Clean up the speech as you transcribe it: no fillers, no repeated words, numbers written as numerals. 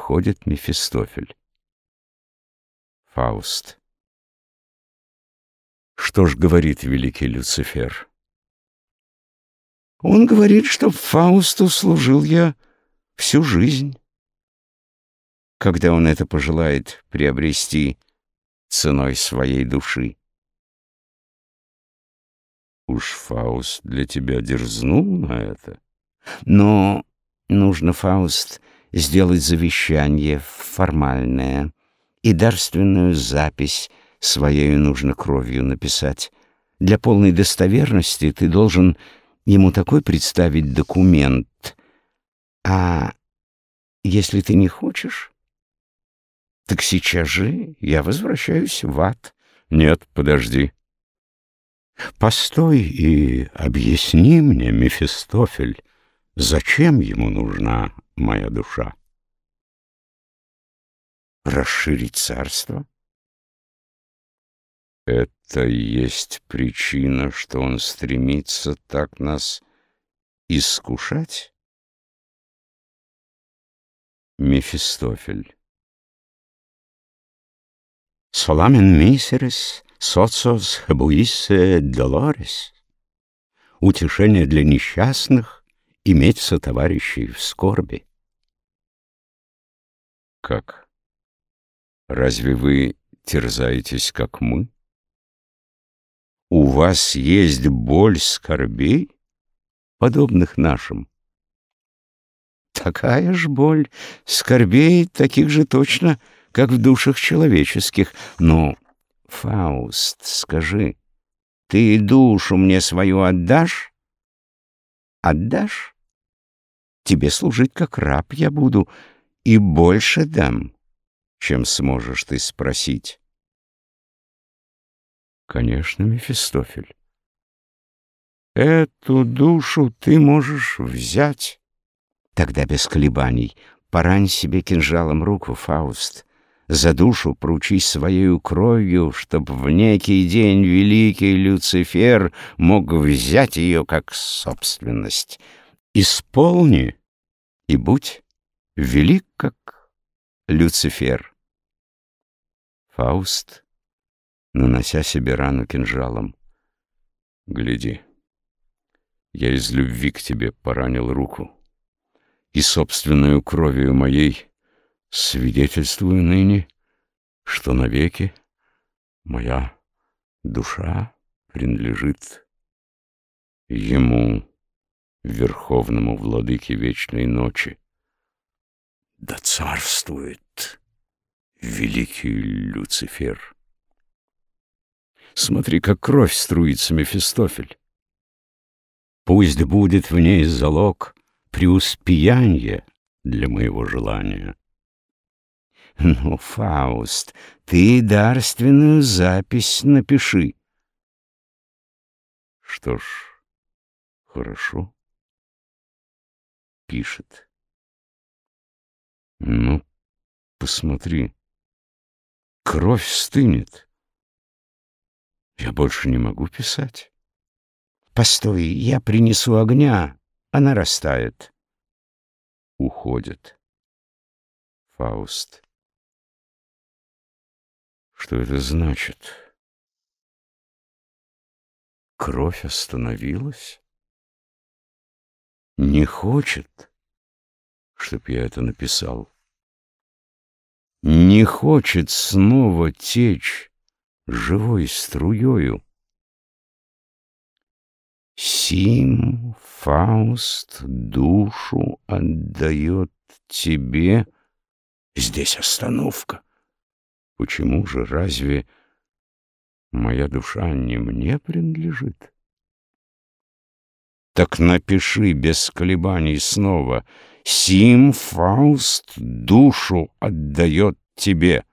Входит Мефистофель. Фауст. Что ж говорит великий Люцифер? Он говорит, что Фаусту служил я всю жизнь. Когда он это пожелает приобрести ценой своей души. Уж Фауст для тебя дерзнул на это. Но нужно, Фауст, сделать завещание формальное и дарственную запись своею нужно кровью написать. Для полной достоверности ты должен ему такой представить документ. А если ты не хочешь, так сейчас же я возвращаюсь в ад. Нет, подожди. Постой и объясни мне, Мефистофель, зачем ему нужна моя душа? Расширить царство? Это и есть причина, что он стремится так нас искушать? Мефистофель. Соламен мисерис, социос хабуиссе долорис. Утешение для несчастных — иметь сотоварищей в скорби. Как? Разве вы терзаетесь, как мы? У вас есть боль скорбей, подобных нашим? Такая ж боль скорбей, таких же точно, как в душах человеческих. Но, Фауст, скажи, ты душу мне свою отдашь? Отдашь? Тебе служить как раб я буду, и больше дам, чем сможешь ты спросить. Конечно, Мефистофель. Эту душу ты можешь взять. Тогда без колебаний порань себе кинжалом руку, Фауст. За душу проучись своею кровью, чтоб в некий день великий Люцифер мог взять ее как собственность. Исполни и будь велик, как Люцифер. Фауст, нанося себе рану кинжалом. Гляди, я из любви к тебе поранил руку, и собственную кровью моей свидетельствую ныне, что навеки моя душа принадлежит ему, верховному владыке вечной ночи. Да царствует великий Люцифер. Смотри, как кровь струится, Мефистофель. Пусть будет в ней залог преуспеяния для моего желания. Ну, Фауст, ты дарственную запись напиши. Что ж, хорошо. Пишет. Ну, посмотри. Кровь стынет. Я больше не могу писать. Постой, я принесу огня. Она растает. Уходит. Фауст. Что это значит? Кровь остановилась? Не хочет, чтоб я это написал. Не хочет снова течь живой струёю. Сим Фауст душу отдает тебе. Здесь остановка. Почему же, разве моя душа не мне принадлежит? Так напиши без колебаний снова. Сим Фауст душу отдает тебе.